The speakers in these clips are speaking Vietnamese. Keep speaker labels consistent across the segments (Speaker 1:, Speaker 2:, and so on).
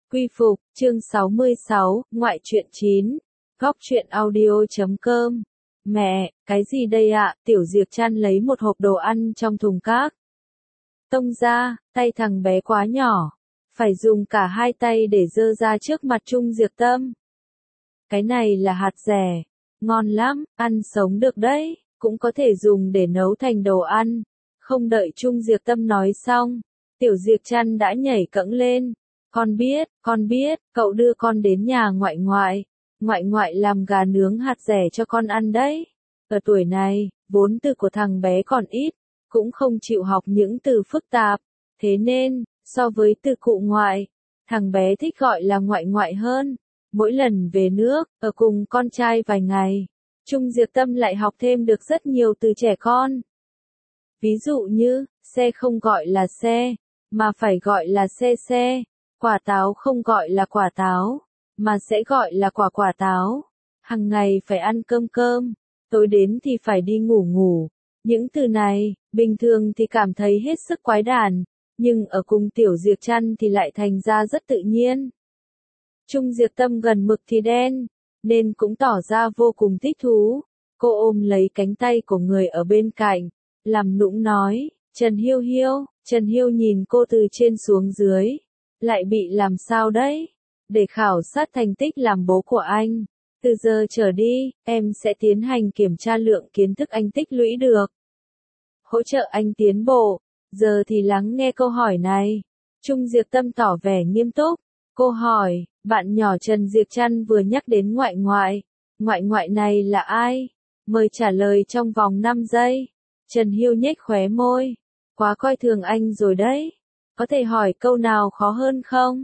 Speaker 1: Quy phục, chương 66, ngoại truyện 9, góc truyện audio.com. Mẹ, cái gì đây ạ? Tiểu Diệp Trăn lấy một hộp đồ ăn trong thùng cát. Tông ra, tay thằng bé quá nhỏ. Phải dùng cả hai tay để giơ ra trước mặt Trung Diệp Tâm. Cái này là hạt dẻ. Ngon lắm, ăn sống được đấy, cũng có thể dùng để nấu thành đồ ăn. Không đợi Trung Diệp Tâm nói xong, Tiểu Diệp Trăn đã nhảy cẫng lên. Con biết, cậu đưa con đến nhà ngoại ngoại làm gà nướng hạt dẻ cho con ăn đấy. Ở tuổi này, vốn từ của thằng bé còn ít, cũng không chịu học những từ phức tạp, thế nên, so với từ cụ ngoại, thằng bé thích gọi là ngoại hơn. Mỗi lần về nước, ở cùng con trai vài ngày, Trung Diệp Tâm lại học thêm được rất nhiều từ trẻ con. Ví dụ như, xe không gọi là xe, mà phải gọi là xe. Quả táo không gọi là quả táo, mà sẽ gọi là quả táo. Hằng ngày phải ăn cơm, tối đến thì phải đi ngủ. Những từ này, bình thường thì cảm thấy hết sức quái đản, nhưng ở cùng Tiểu Diệp Trăn thì lại thành ra rất tự nhiên. Trung Diệp Tâm gần mực thì đen, nên cũng tỏ ra vô cùng thích thú. Cô ôm lấy cánh tay của người ở bên cạnh, làm nũng nói, Trần Hiêu nhìn cô từ trên xuống dưới. Lại bị làm sao đấy? Để khảo sát thành tích làm bố của anh. Từ giờ trở đi, em sẽ tiến hành kiểm tra lượng kiến thức anh tích lũy được. Hỗ trợ anh tiến bộ. Giờ thì lắng nghe câu hỏi này. Trung Diệp Tâm tỏ vẻ nghiêm túc. Cô hỏi, bạn nhỏ Trần Diệp Trăn vừa nhắc đến ngoại này là ai? Mời trả lời trong vòng 5 giây. Trần Hiêu nhếch khóe môi. Quá coi thường anh rồi đấy. Có thể hỏi câu nào khó hơn không?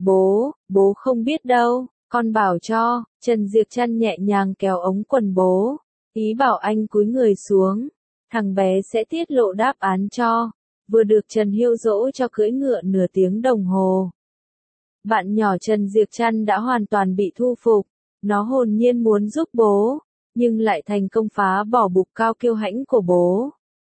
Speaker 1: Bố không biết đâu, con bảo cho. Trần Diệp Trăn nhẹ nhàng kéo ống quần bố, ý bảo anh cúi người xuống. Thằng bé sẽ tiết lộ đáp án cho. Vừa được Trần Hiêu dỗ cho cưỡi ngựa nửa tiếng đồng hồ. Bạn nhỏ Trần Diệp Trăn đã hoàn toàn bị thu phục. Nó hồn nhiên muốn giúp bố, nhưng lại thành công phá bỏ bục cao kiêu hãnh của bố.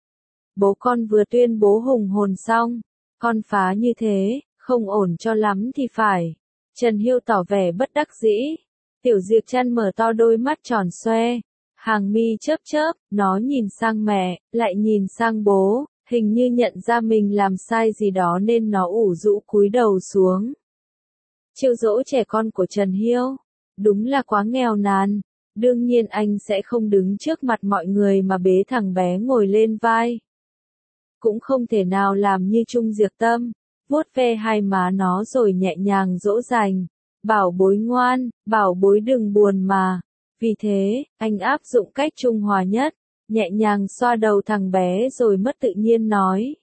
Speaker 1: Bố con vừa tuyên bố hùng hồn xong. Con phá như thế, không ổn cho lắm thì phải. Trần Hiêu tỏ vẻ bất đắc dĩ. Tiểu Diệp Trăn mở to đôi mắt tròn xoe. Hàng mi chớp, nó nhìn sang mẹ, lại nhìn sang bố, hình như nhận ra mình làm sai gì đó nên nó ủ rũ cúi đầu xuống. Trêu dỗ trẻ con của Trần Hiêu, đúng là quá nghèo nàn. Đương nhiên anh sẽ không đứng trước mặt mọi người mà bế thằng bé ngồi lên vai. Cũng không thể nào làm như Trung Diệp Tâm, vuốt ve hai má nó rồi nhẹ nhàng dỗ dành. Bảo bối ngoan, bảo bối đừng buồn mà. Vì thế, anh áp dụng cách trung hòa nhất, nhẹ nhàng xoa đầu thằng bé rồi mất tự nhiên nói.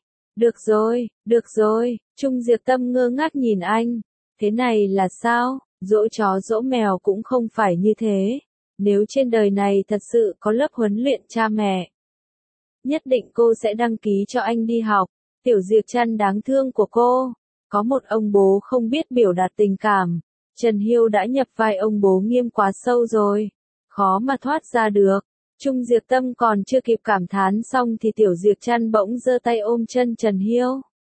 Speaker 1: Được rồi, Trung Diệp Tâm ngơ ngác nhìn anh. Thế này là sao? Dỗ chó dỗ mèo cũng không phải như thế. Nếu trên đời này thật sự có lớp huấn luyện cha mẹ, nhất định cô sẽ đăng ký cho anh đi học. Tiểu Diệp Trăn đáng thương của cô, có một ông bố không biết biểu đạt tình cảm. Trần Hiêu đã nhập vai ông bố nghiêm quá sâu rồi, khó mà thoát ra được. Trung Diệp Tâm còn chưa kịp cảm thán xong thì Tiểu Diệp Trăn bỗng giơ tay ôm chân Trần Hiêu.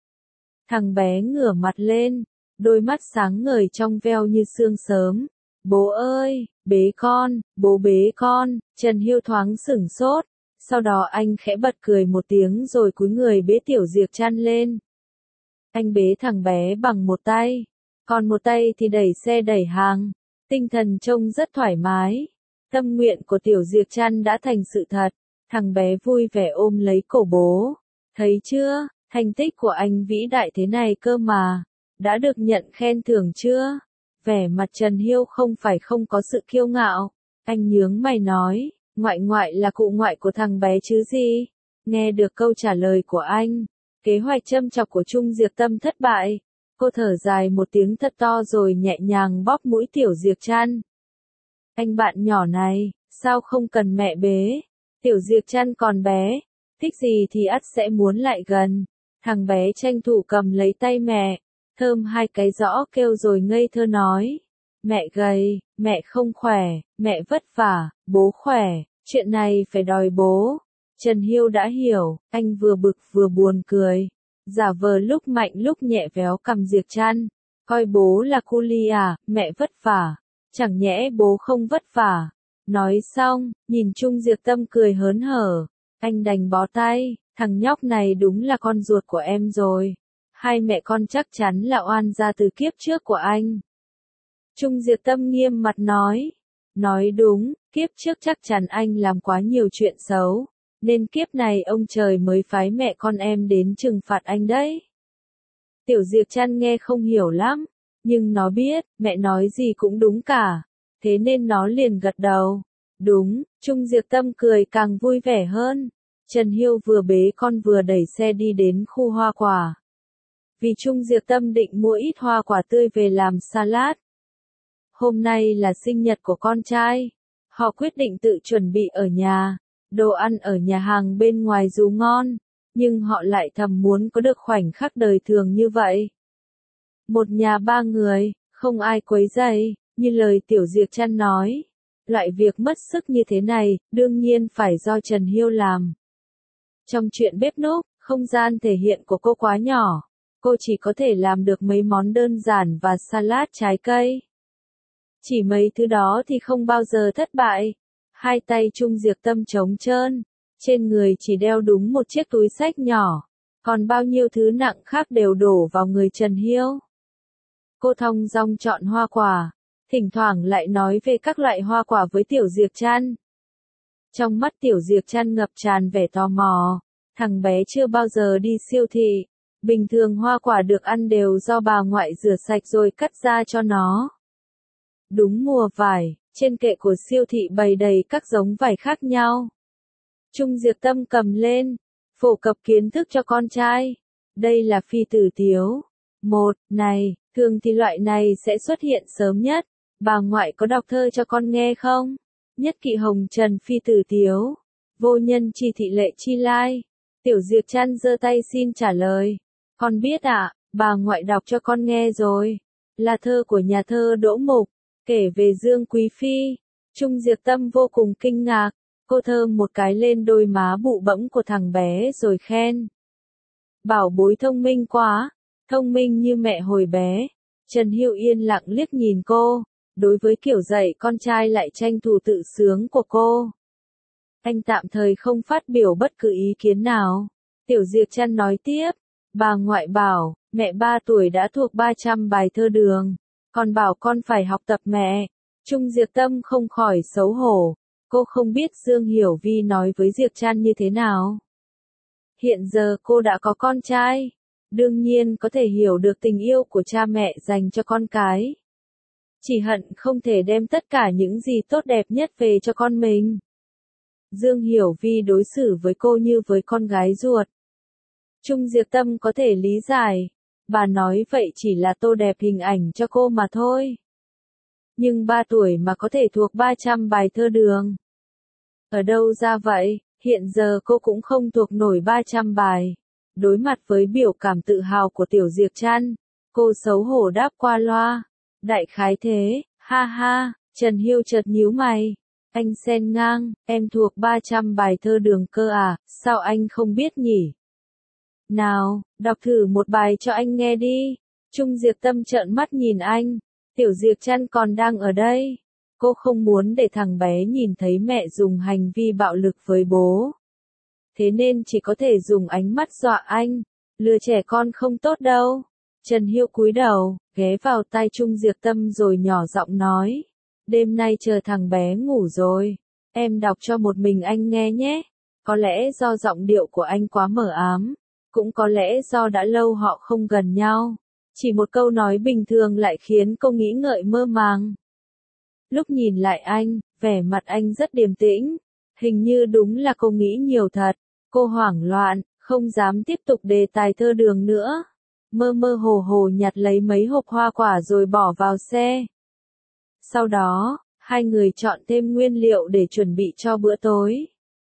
Speaker 1: Thằng bé ngửa mặt lên, đôi mắt sáng ngời trong veo như sương sớm. Bố ơi, bế con, bố bế con. Trần Hiêu thoáng sửng sốt. Sau đó anh khẽ bật cười một tiếng rồi cúi người bế Tiểu Diệp Trăn lên. Anh bế thằng bé bằng một tay, còn một tay thì đẩy xe đẩy hàng. Tinh thần trông rất thoải mái. Tâm nguyện của Tiểu Diệp Trăn đã thành sự thật. Thằng bé vui vẻ ôm lấy cổ bố. Thấy chưa, thành tích của anh vĩ đại thế này cơ mà. Đã được nhận khen thưởng chưa? Vẻ mặt Trần Hiêu không phải không có sự kiêu ngạo. Anh nhướng mày nói. Ngoại là cụ ngoại của thằng bé chứ gì? Nghe được câu trả lời của anh, kế hoạch châm chọc của Trung Diệp Tâm thất bại. Cô thở dài một tiếng thật to rồi nhẹ nhàng bóp mũi Tiểu Diệp Trăn. Anh bạn nhỏ này, sao không cần mẹ bế? Tiểu Diệp Trăn còn bé, thích gì thì ắt sẽ muốn lại gần. Thằng bé tranh thủ cầm lấy tay mẹ, thơm hai cái rõ kêu rồi ngây thơ nói. Mẹ gầy, mẹ không khỏe, mẹ vất vả, bố khỏe, chuyện này phải đòi bố. Trần Hiêu đã hiểu, anh vừa bực vừa buồn cười, giả vờ lúc mạnh lúc nhẹ véo cằm Diệp Trăn. Coi bố là cu li à, mẹ vất vả. Chẳng nhẽ bố không vất vả. Nói xong, nhìn Trung Diệp Tâm cười hớn hở. Anh đành bó tay, thằng nhóc này đúng là con ruột của em rồi. Hai mẹ con chắc chắn là oan gia từ kiếp trước của anh. Trung Diệp Tâm nghiêm mặt nói. Nói đúng, kiếp trước chắc chắn anh làm quá nhiều chuyện xấu. Nên kiếp này ông trời mới phái mẹ con em đến trừng phạt anh đấy. Tiểu Diệp Trăn nghe không hiểu lắm. Nhưng nó biết, mẹ nói gì cũng đúng cả. Thế nên nó liền gật đầu. Đúng, Trung Diệp Tâm cười càng vui vẻ hơn. Trần Hiêu vừa bế con vừa đẩy xe đi đến khu hoa quả. Vì Trung Diệp Tâm định mua ít hoa quả tươi về làm salad. Hôm nay là sinh nhật của con trai. Họ quyết định tự chuẩn bị ở nhà. Đồ ăn ở nhà hàng bên ngoài dù ngon, nhưng họ lại thầm muốn có được khoảnh khắc đời thường như vậy. Một nhà ba người, không ai quấy rầy, như lời Tiểu Diệp Trăn nói. Loại việc mất sức như thế này, đương nhiên phải do Trần Hiêu làm. Trong chuyện bếp núc, không gian thể hiện của cô quá nhỏ. Cô chỉ có thể làm được mấy món đơn giản và salad trái cây. Chỉ mấy thứ đó thì không bao giờ thất bại. Hai tay Trung Diệp Tâm trống trơn. Trên người chỉ đeo đúng một chiếc túi xách nhỏ. Còn bao nhiêu thứ nặng khác đều đổ vào người Trần Hiêu. Cô thong dong chọn hoa quả. Thỉnh thoảng lại nói về các loại hoa quả với Tiểu Diệp Trăn. Trong mắt Tiểu Diệp Trăn ngập tràn vẻ tò mò. Thằng bé chưa bao giờ đi siêu thị. Bình thường hoa quả được ăn đều do bà ngoại rửa sạch rồi cắt ra cho nó. Đúng mùa vải, trên kệ của siêu thị bày đầy các giống vải khác nhau. Trung Diệp Tâm cầm lên, phổ cập kiến thức cho con trai. Đây là phi tử tiếu. Này, thường thì loại này sẽ xuất hiện sớm nhất. Bà ngoại có đọc thơ cho con nghe không? Nhất kỵ hồng trần phi tử tiếu. Vô nhân chi thị lệ chi lai. Tiểu Diệp Trăn giơ tay xin trả lời. Con biết ạ, bà ngoại đọc cho con nghe rồi. Là thơ của nhà thơ Đỗ Mục, kể về Dương Quý Phi. Trung Diệp Tâm vô cùng kinh ngạc. Cô thơm một cái lên đôi má bụ bẫm của thằng bé rồi khen. Bảo bối thông minh quá, thông minh như mẹ hồi bé. Trần Hiêu yên lặng liếc nhìn cô. Đối với kiểu dạy con trai lại tranh thủ tự sướng của cô. Anh tạm thời không phát biểu bất cứ ý kiến nào. Tiểu Diệp Trăn nói tiếp. Bà ngoại bảo, mẹ 3 tuổi đã thuộc 300 bài thơ đường. Còn bảo con phải học tập mẹ. Trung Diệp Tâm không khỏi xấu hổ. Cô không biết Dương Hiểu Vi nói với Diệp Trăn như thế nào. Hiện giờ cô đã có con trai. Đương nhiên có thể hiểu được tình yêu của cha mẹ dành cho con cái. Chỉ hận không thể đem tất cả những gì tốt đẹp nhất về cho con mình. Dương Hiểu Vi đối xử với cô như với con gái ruột. Trung Diệp Tâm có thể lý giải. Bà nói vậy chỉ là tô đẹp hình ảnh cho cô mà thôi. Nhưng 3 tuổi mà có thể thuộc 300 bài thơ đường. Ở đâu ra vậy, hiện giờ cô cũng không thuộc nổi 300 bài. Đối mặt với biểu cảm tự hào của Tiểu Diệp Trăn, cô xấu hổ đáp qua loa. Đại khái thế, ha ha, Trần Hiêu chợt nhíu mày. Anh xen ngang, em thuộc 300 bài thơ đường cơ à, sao anh không biết nhỉ? Nào, đọc thử một bài cho anh nghe đi. Trung Diệp Tâm trợn mắt nhìn anh. Tiểu Diệp Trăn còn đang ở đây. Cô không muốn để thằng bé nhìn thấy mẹ dùng hành vi bạo lực với bố. Thế nên chỉ có thể dùng ánh mắt dọa anh. Lừa trẻ con không tốt đâu. Trần Hiêu cúi đầu, ghé vào tai Trung Diệp Tâm rồi nhỏ giọng nói. Đêm nay chờ thằng bé ngủ rồi. Em đọc cho một mình anh nghe nhé. Có lẽ do giọng điệu của anh quá mờ ám. Cũng có lẽ do đã lâu họ không gần nhau. Chỉ một câu nói bình thường lại khiến cô nghĩ ngợi mơ màng. Lúc nhìn lại anh, vẻ mặt anh rất điềm tĩnh. Hình như đúng là cô nghĩ nhiều thật. Cô hoảng loạn, không dám tiếp tục đề tài thơ đường nữa. Mơ mơ hồ hồ nhặt lấy mấy hộp hoa quả rồi bỏ vào xe. Sau đó, hai người chọn thêm nguyên liệu để chuẩn bị cho bữa tối.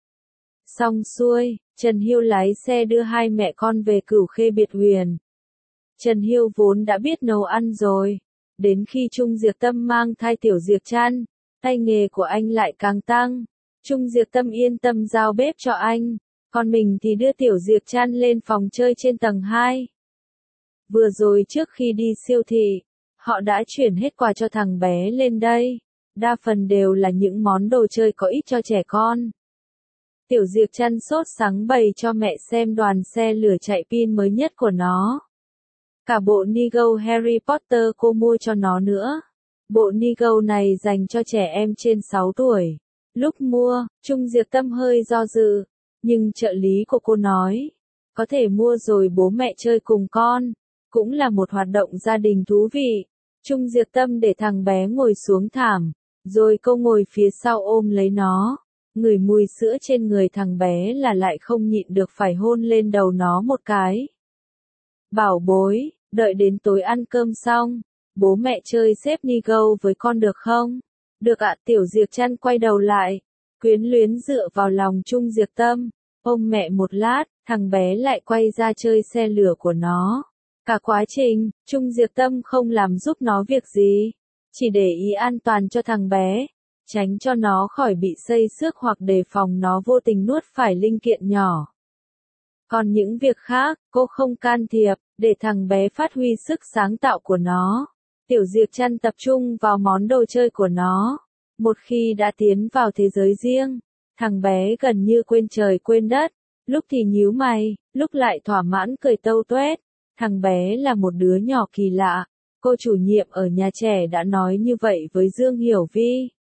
Speaker 1: Xong xuôi, Trần Hiêu lái xe đưa hai mẹ con về Cửu Khê Biệt Huyền. Trần Hiêu vốn đã biết nấu ăn rồi. Đến khi Trung Diệp Tâm mang thai Tiểu Diệp Trăn, tay nghề của anh lại càng tăng. Trung Diệp Tâm yên tâm giao bếp cho anh, còn mình thì đưa Tiểu Diệp Trăn lên phòng chơi trên tầng 2. Vừa rồi trước khi đi siêu thị, Họ đã chuyển hết quà cho thằng bé lên đây. Đa phần đều là những món đồ chơi có ích cho trẻ con. Tiểu Diệp Trăn sốt sắng bày cho mẹ xem đoàn xe lửa chạy pin mới nhất của nó. Cả bộ Nigo Harry Potter cô mua cho nó nữa. Bộ Nigo này dành cho trẻ em trên 6 tuổi. Lúc mua, Trung Diệp Tâm hơi do dự, nhưng trợ lý của cô nói, có thể mua rồi bố mẹ chơi cùng con, cũng là một hoạt động gia đình thú vị. Trung Diệp Tâm để thằng bé ngồi xuống thảm, rồi cô ngồi phía sau ôm lấy nó, ngửi mùi sữa trên người thằng bé là lại không nhịn được phải hôn lên đầu nó một cái. Bảo bối, đợi đến tối ăn cơm xong, bố mẹ chơi xếp Nigo với con được không? Được ạ. Tiểu Diệp Trăn quay đầu lại, quyến luyến dựa vào lòng Trung Diệp Tâm, ôm mẹ một lát, thằng bé lại quay ra chơi xe lửa của nó. Cả quá trình, Trung Diệp Tâm không làm giúp nó việc gì, chỉ để ý an toàn cho thằng bé, tránh cho nó khỏi bị xây xước hoặc đề phòng nó vô tình nuốt phải linh kiện nhỏ. Còn những việc khác, cô không can thiệp, để thằng bé phát huy sức sáng tạo của nó. Tiểu Diệp Trăn tập trung vào món đồ chơi của nó. Một khi đã tiến vào thế giới riêng, thằng bé gần như quên trời quên đất, lúc thì nhíu mày, lúc lại thỏa mãn cười tâu tuét. Thằng bé là một đứa nhỏ kỳ lạ. Cô chủ nhiệm ở nhà trẻ đã nói như vậy với Dương Hiểu Vi.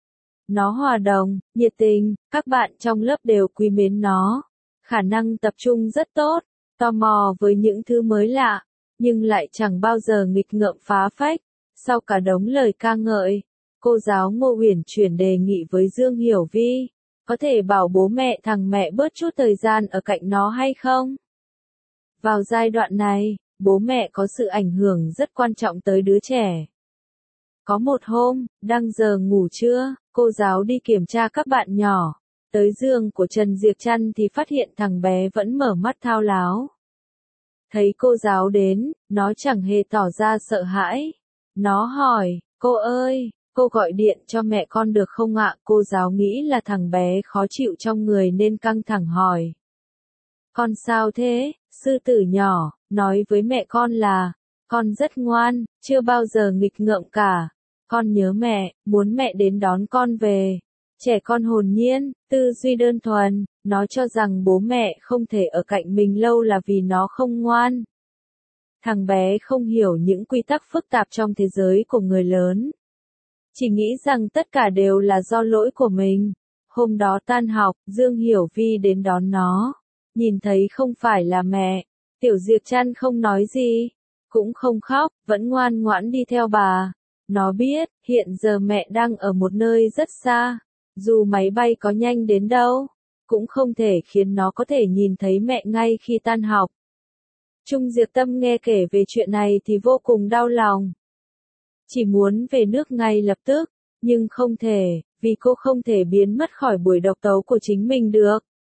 Speaker 1: Nó hòa đồng, nhiệt tình, các bạn trong lớp đều quý mến nó. Khả năng tập trung rất tốt, tò mò với những thứ mới lạ, nhưng lại chẳng bao giờ nghịch ngợm phá phách. Sau cả đống lời ca ngợi, cô giáo Ngô Uyển chuyển đề nghị với Dương Hiểu Vi, có thể bảo bố mẹ thằng mẹ bớt chút thời gian ở cạnh nó hay không? Vào giai đoạn này, bố mẹ có sự ảnh hưởng rất quan trọng tới đứa trẻ. Có một hôm, đang giờ ngủ trưa, cô giáo đi kiểm tra các bạn nhỏ. Tới giường của Trần Diệp Trăn thì phát hiện thằng bé vẫn mở mắt thao láo. Thấy cô giáo đến, nó chẳng hề tỏ ra sợ hãi. Nó hỏi, cô ơi, cô gọi điện cho mẹ con được không ạ? Cô giáo nghĩ là thằng bé khó chịu trong người nên căng thẳng hỏi. Con sao thế? Sư tử nhỏ, nói với mẹ con là, con rất ngoan, chưa bao giờ nghịch ngợm cả. Con nhớ mẹ, muốn mẹ đến đón con về. Trẻ con hồn nhiên, tư duy đơn thuần, nó cho rằng bố mẹ không thể ở cạnh mình lâu là vì nó không ngoan. Thằng bé không hiểu những quy tắc phức tạp trong thế giới của người lớn. Chỉ nghĩ rằng tất cả đều là do lỗi của mình. Hôm đó tan học, Dương Hiểu Vi đến đón nó. Nhìn thấy không phải là mẹ, Tiểu Diệp Trăn không nói gì, cũng không khóc, vẫn ngoan ngoãn đi theo bà. Nó biết, hiện giờ mẹ đang ở một nơi rất xa. Dù máy bay có nhanh đến đâu, cũng không thể khiến nó có thể nhìn thấy mẹ ngay khi tan học. Trung Diệp Tâm nghe kể về chuyện này thì vô cùng đau lòng. Chỉ muốn về nước ngay lập tức, nhưng không thể, vì cô không thể biến mất khỏi buổi độc tấu của chính mình được.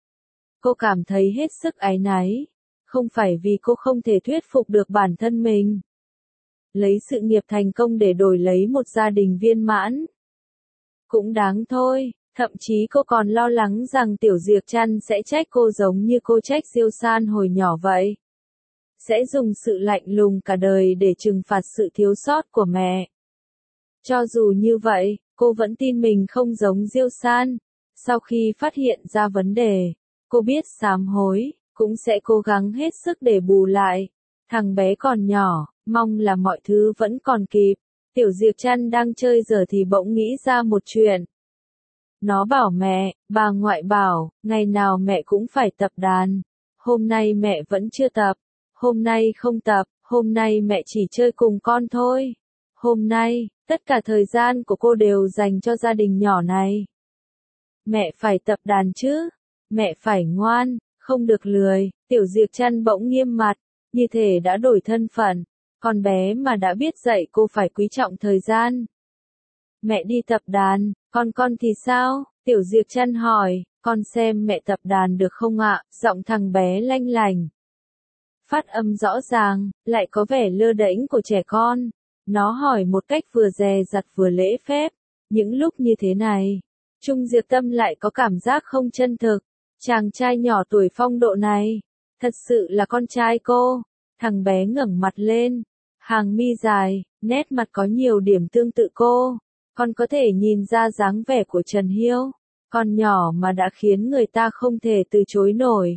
Speaker 1: Cô cảm thấy hết sức áy náy, không phải vì cô không thể thuyết phục được bản thân mình. Lấy sự nghiệp thành công để đổi lấy một gia đình viên mãn. Cũng đáng thôi, thậm chí cô còn lo lắng rằng Tiểu Diệp Trăn sẽ trách cô giống như cô trách Diêu San hồi nhỏ vậy. Sẽ dùng sự lạnh lùng cả đời để trừng phạt sự thiếu sót của mẹ. Cho dù như vậy, cô vẫn tin mình không giống Diêu San. Sau khi phát hiện ra vấn đề, cô biết sám hối, cũng sẽ cố gắng hết sức để bù lại. Thằng bé còn nhỏ, mong là mọi thứ vẫn còn kịp. Tiểu Diệp Trăn đang chơi giờ thì bỗng nghĩ ra một chuyện. Nó bảo mẹ, bà ngoại bảo, ngày nào mẹ cũng phải tập đàn. Hôm nay mẹ vẫn chưa tập. Hôm nay không tập, hôm nay mẹ chỉ chơi cùng con thôi. Hôm nay, tất cả thời gian của cô đều dành cho gia đình nhỏ này. Mẹ phải tập đàn chứ. Mẹ phải ngoan, không được lười. Tiểu Diệp Trăn bỗng nghiêm mặt, như thể đã đổi thân phận. Con bé mà đã biết dạy cô phải quý trọng thời gian. Mẹ đi tập đàn, con thì sao? Tiểu Diệp Trăn hỏi, con xem mẹ tập đàn được không ạ? Giọng thằng bé lanh lành. Phát âm rõ ràng, lại có vẻ lơ đễnh của trẻ con. Nó hỏi một cách vừa dè dặt vừa lễ phép. Những lúc như thế này, Trung Diệp Tâm lại có cảm giác không chân thực. Chàng trai nhỏ tuổi phong độ này, thật sự là con trai cô. Thằng bé ngẩng mặt lên, hàng mi dài, Nét mặt có nhiều điểm tương tự cô. Con có thể nhìn ra dáng vẻ của Trần Hiêu. Con nhỏ mà đã khiến người ta không thể từ chối nổi.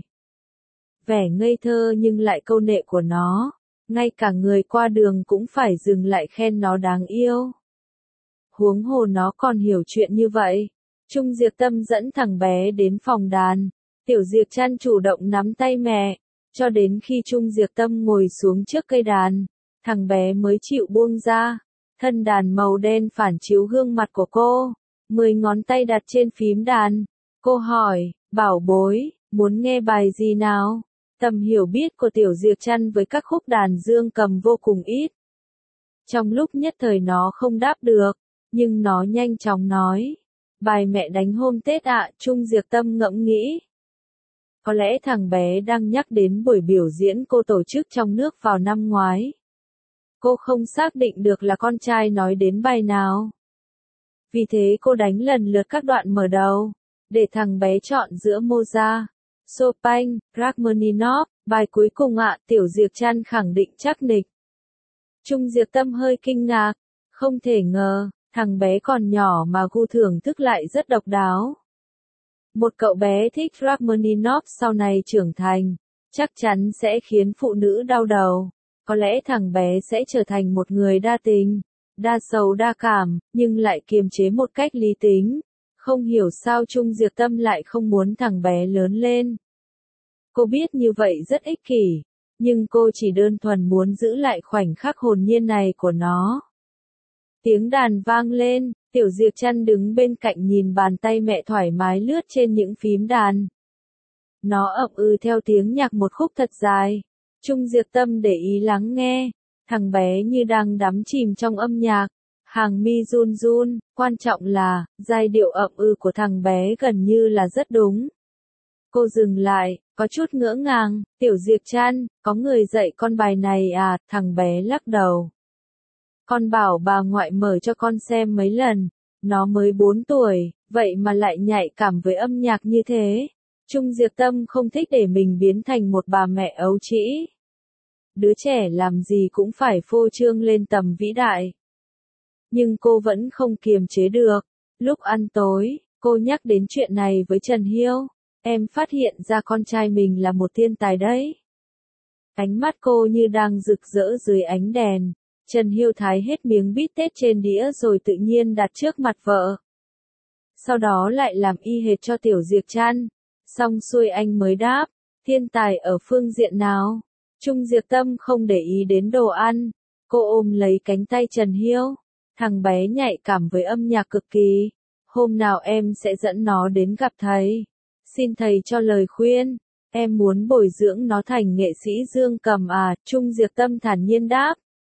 Speaker 1: Vẻ ngây thơ nhưng lại câu nệ của nó. Ngay cả người qua đường cũng phải dừng lại khen nó đáng yêu. Huống hồ nó còn hiểu chuyện như vậy. Trung Diệp Tâm dẫn thằng bé đến phòng đàn. Tiểu Diệp Trăn chủ động nắm tay mẹ. Cho đến khi Trung Diệp Tâm ngồi xuống trước cây đàn. Thằng bé mới chịu buông ra. Thân đàn màu đen phản chiếu gương mặt của cô. 10 ngón tay đặt trên phím đàn. Cô hỏi, bảo bối, muốn nghe bài gì nào? Tầm hiểu biết của Tiểu Diệp Trăn với các khúc đàn dương cầm vô cùng ít. Trong lúc nhất thời nó không đáp được, nhưng nó nhanh chóng nói. Bài mẹ đánh hôm Tết ạ. Trung Diệp Tâm ngẫm nghĩ. Có lẽ thằng bé đang nhắc đến buổi biểu diễn cô tổ chức trong nước vào năm ngoái. Cô không xác định được là con trai nói đến bài nào. Vì thế cô đánh lần lượt các đoạn mở đầu, để thằng bé chọn giữa Mozart, Chopin, Rachmaninoff, bài cuối cùng ạ. Tiểu Diệp Trăn khẳng định chắc nịch. Trung Diệp Tâm hơi kinh ngạc, không thể ngờ, thằng bé còn nhỏ mà gu thưởng thức lại rất độc đáo. Một cậu bé thích Rachmaninoff sau này trưởng thành, chắc chắn sẽ khiến phụ nữ đau đầu. Có lẽ thằng bé sẽ trở thành một người đa tình, đa sầu đa cảm, nhưng lại kiềm chế một cách lý tính. Không hiểu sao Trung Diệp Tâm lại không muốn thằng bé lớn lên. Cô biết như vậy rất ích kỷ, nhưng cô chỉ đơn thuần muốn giữ lại khoảnh khắc hồn nhiên này của nó. Tiếng đàn vang lên, Tiểu Diệp Trăn đứng bên cạnh nhìn bàn tay mẹ thoải mái lướt trên những phím đàn. Nó ậm ừ theo tiếng nhạc một khúc thật dài. Trung Diệp Tâm để ý lắng nghe, thằng bé như đang đắm chìm trong âm nhạc, hàng mi run run, quan trọng là, giai điệu ậm ừ của thằng bé gần như là rất đúng. Cô dừng lại, có chút ngỡ ngàng. Tiểu Diệp Trăn, có người dạy con bài này à? Thằng bé lắc đầu. Con bảo bà ngoại mở cho con xem mấy lần, nó mới 4 tuổi, vậy mà lại nhạy cảm với âm nhạc như thế. Trung Diệp Tâm không thích để mình biến thành một bà mẹ ấu trĩ. Đứa trẻ làm gì cũng phải phô trương lên tầm vĩ đại. Nhưng cô vẫn không kiềm chế được. Lúc ăn tối, cô nhắc đến chuyện này với Trần Hiêu. Em phát hiện ra con trai mình là một thiên tài đấy. Ánh mắt cô như đang rực rỡ dưới ánh đèn. Trần Hiêu thái hết miếng bít tết trên đĩa rồi tự nhiên đặt trước mặt vợ. Sau đó lại làm y hệt cho Tiểu Diệp Trăn. Xong xuôi anh mới đáp, thiên tài ở phương diện nào? Trung Diệp Tâm không để ý đến đồ ăn. Cô ôm lấy cánh tay Trần Hiêu. Thằng bé nhạy cảm với âm nhạc cực kỳ. Hôm nào em sẽ dẫn nó đến gặp thầy. Xin thầy cho lời khuyên. Em muốn bồi dưỡng nó thành nghệ sĩ dương cầm à? Trung Diệp Tâm thản nhiên đáp.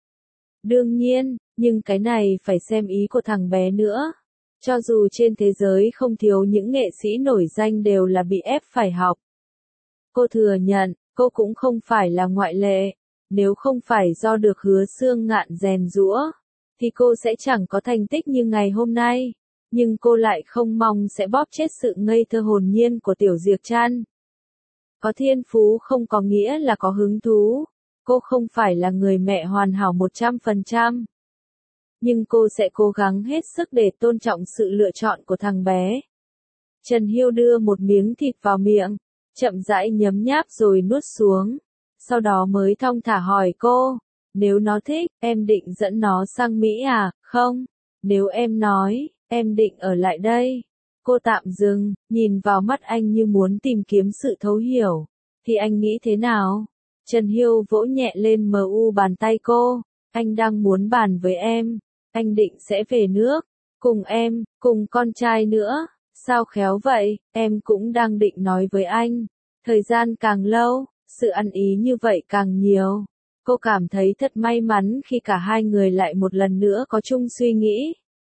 Speaker 1: Đương nhiên, nhưng cái này phải xem ý của thằng bé nữa. Cho dù trên thế giới không thiếu những nghệ sĩ nổi danh đều là bị ép phải học. Cô thừa nhận, cô cũng không phải là ngoại lệ. Nếu không phải do được Hứa Xương Ngạn rèn giũa, thì cô sẽ chẳng có thành tích như ngày hôm nay. Nhưng cô lại không mong sẽ bóp chết sự ngây thơ hồn nhiên của Tiểu Diệp Trăn. Có thiên phú không có nghĩa là có hứng thú. Cô không phải là người mẹ hoàn hảo 100%. Nhưng cô sẽ cố gắng hết sức để tôn trọng sự lựa chọn của thằng bé. Trần Hiêu đưa một miếng thịt vào miệng, chậm rãi nhấm nháp rồi nuốt xuống. Sau đó mới thong thả hỏi cô, nếu nó thích, em định dẫn nó sang Mỹ à? Không, nếu em nói, em định ở lại đây. Cô tạm dừng, nhìn vào mắt anh như muốn tìm kiếm sự thấu hiểu. Thì anh nghĩ thế nào? Trần Hiêu vỗ nhẹ lên bàn tay cô. Anh đang muốn bàn với em. Anh định sẽ về nước. Cùng em, cùng con trai nữa. Sao khéo vậy, em cũng đang định nói với anh. Thời gian càng lâu, sự ăn ý như vậy càng nhiều. Cô cảm thấy thật may mắn khi cả hai người lại một lần nữa có chung suy nghĩ.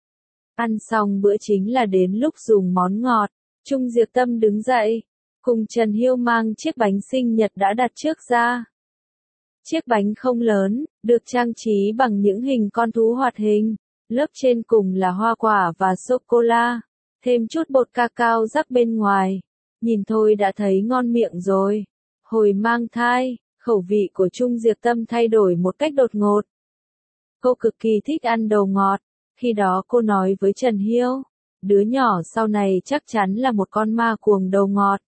Speaker 1: Ăn xong bữa chính là đến lúc dùng món ngọt. Trung Diệp Tâm đứng dậy, cùng Trần Hiêu mang chiếc bánh sinh nhật đã đặt trước ra. Chiếc bánh không lớn, được trang trí bằng những hình con thú hoạt hình. Lớp trên cùng là hoa quả và sô-cô-la, thêm chút bột cacao rắc bên ngoài. Nhìn thôi đã thấy ngon miệng rồi. Hồi mang thai, khẩu vị của Trung Diệp Tâm thay đổi một cách đột ngột. Cô cực kỳ thích ăn đồ ngọt. Khi đó cô nói với Trần Hiêu, đứa nhỏ sau này chắc chắn là một con ma cuồng đồ ngọt.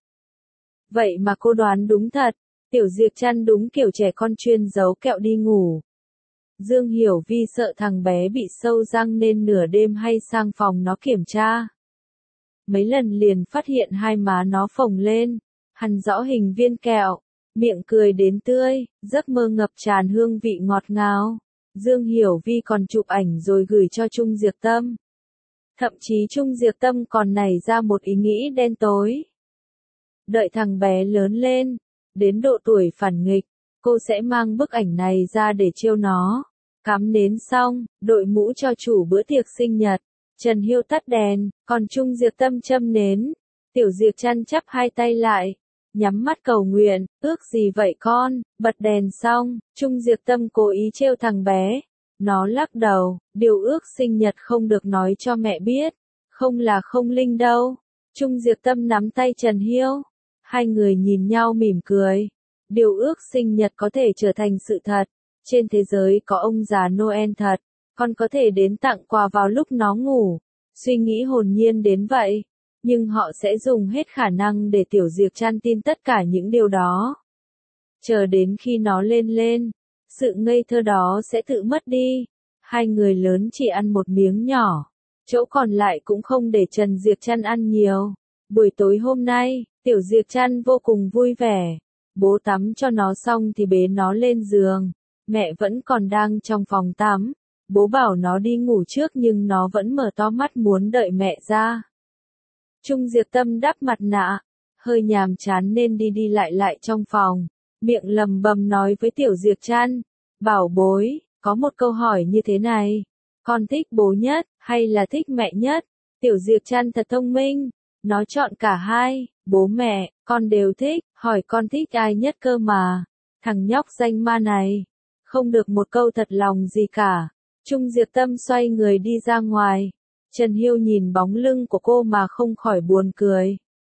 Speaker 1: Vậy mà cô đoán đúng thật, Tiểu Diệp chăn đúng kiểu trẻ con chuyên giấu kẹo đi ngủ. Dương Hiểu Vi sợ thằng bé bị sâu răng nên nửa đêm hay sang phòng nó kiểm tra. Mấy lần liền phát hiện hai má nó phồng lên, hằn rõ hình viên kẹo, miệng cười đến tươi, giấc mơ ngập tràn hương vị ngọt ngào. Dương Hiểu Vi còn chụp ảnh rồi gửi cho Trung Diệp Tâm. Thậm chí Trung Diệp Tâm còn nảy ra một ý nghĩ đen tối. Đợi thằng bé lớn lên, đến độ tuổi phản nghịch, cô sẽ mang bức ảnh này ra để trêu nó. Cắm nến xong, đội mũ cho chủ bữa tiệc sinh nhật. Trần Hiêu tắt đèn, còn Trung Diệp Tâm châm nến. Tiểu Diệp chăn chắp hai tay lại, nhắm mắt cầu nguyện, ước gì vậy con, bật đèn xong, Trung Diệp Tâm cố ý trêu thằng bé. Nó lắc đầu, điều ước sinh nhật không được nói cho mẹ biết, không là không linh đâu. Trung Diệp Tâm nắm tay Trần Hiêu, hai người nhìn nhau mỉm cười. Điều ước sinh nhật có thể trở thành sự thật, trên thế giới có ông già Noel thật, con có thể đến tặng quà vào lúc nó ngủ. Suy nghĩ hồn nhiên đến vậy, nhưng họ sẽ dùng hết khả năng để Tiểu Diệp chăn tin tất cả những điều đó. Chờ đến khi nó lên, sự ngây thơ đó sẽ tự mất đi. Hai người lớn chỉ ăn một miếng nhỏ, chỗ còn lại cũng không để Trần Diệp chăn ăn nhiều. Buổi tối hôm nay, Tiểu Diệp chăn vô cùng vui vẻ. Bố tắm cho nó xong thì bế nó lên giường. Mẹ vẫn còn đang trong phòng tắm. Bố bảo nó đi ngủ trước nhưng nó vẫn mở to mắt muốn đợi mẹ ra. Trung Diệp Tâm đắp mặt nạ, hơi nhàm chán nên đi đi lại trong phòng, miệng lầm bầm nói với Tiểu Diệp chăn, bảo bối, có một câu hỏi như thế này, con thích bố nhất, hay là thích mẹ nhất? Tiểu Diệp chăn thật thông minh, nó chọn cả hai, bố mẹ, con đều thích, hỏi con thích ai nhất cơ mà, thằng nhóc danh ma này, không được một câu thật lòng gì cả. Trung Diệp Tâm xoay người đi ra ngoài. Trần Hiêu nhìn bóng lưng của cô mà không khỏi buồn cười.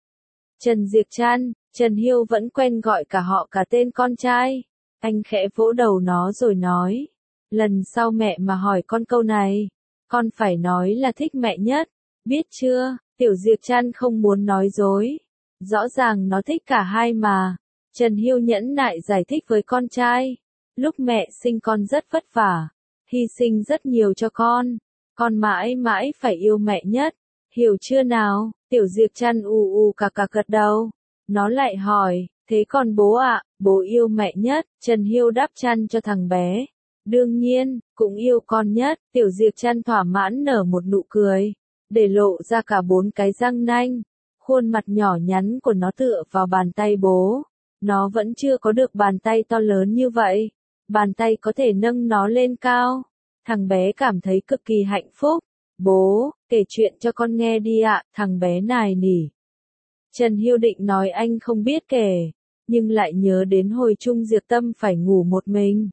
Speaker 1: Trần Diệp chăn, Trần Hiêu vẫn quen gọi cả họ cả tên con trai. Anh khẽ vỗ đầu nó rồi nói. Lần sau mẹ mà hỏi con câu này, con phải nói là thích mẹ nhất. Biết chưa, Tiểu Diệp chăn không muốn nói dối. Rõ ràng nó thích cả hai mà. Trần Hiêu nhẫn nại giải thích với con trai. Lúc mẹ sinh con rất vất vả, hy sinh rất nhiều cho con mãi mãi phải yêu mẹ nhất, hiểu chưa nào? Tiểu Diệp chăn cà gật đầu. Nó lại hỏi, thế còn bố ạ? Bố yêu mẹ nhất. Trần Hiêu đáp chăn cho thằng bé. Đương nhiên, cũng yêu con nhất. Tiểu Diệp chăn thỏa mãn nở một nụ cười, để lộ ra cả 4 cái răng nanh. Khuôn mặt nhỏ nhắn của nó tựa vào bàn tay bố. Nó vẫn chưa có được bàn tay to lớn như vậy. Bàn tay có thể nâng nó lên cao. Thằng bé cảm thấy cực kỳ hạnh phúc. Bố, kể chuyện cho con nghe đi ạ, thằng bé nài nỉ. Trần Hiêu định nói anh không biết kể, nhưng lại nhớ đến hồi Trung Diệp Tâm phải ngủ một mình.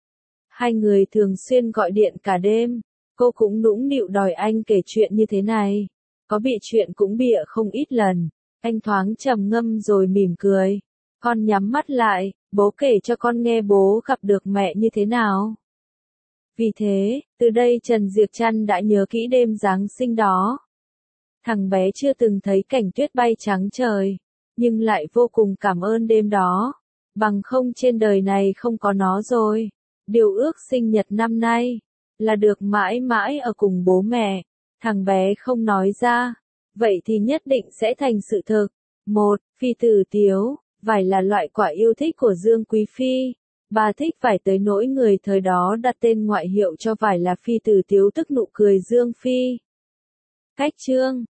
Speaker 1: Hai người thường xuyên gọi điện cả đêm, cô cũng nũng nịu đòi anh kể chuyện như thế này. Có bị chuyện cũng bịa không ít lần. Anh thoáng trầm ngâm rồi mỉm cười. Con nhắm mắt lại, bố kể cho con nghe bố gặp được mẹ như thế nào. Vì thế, từ đây Trần Diệp chăn đã nhớ kỹ đêm Giáng sinh đó. Thằng bé chưa từng thấy cảnh tuyết bay trắng trời, nhưng lại vô cùng cảm ơn đêm đó. Bằng không trên đời này không có nó rồi. Điều ước sinh nhật năm nay là được mãi mãi ở cùng bố mẹ. Thằng bé không nói ra, vậy thì nhất định sẽ thành sự thực. 1. Phi tử tiếu, vải là loại quả yêu thích của Dương Quý Phi. Bà thích vải tới nỗi người thời đó đặt tên ngoại hiệu cho vải là phi tử tiếu tức nụ cười Dương Phi. Cách chương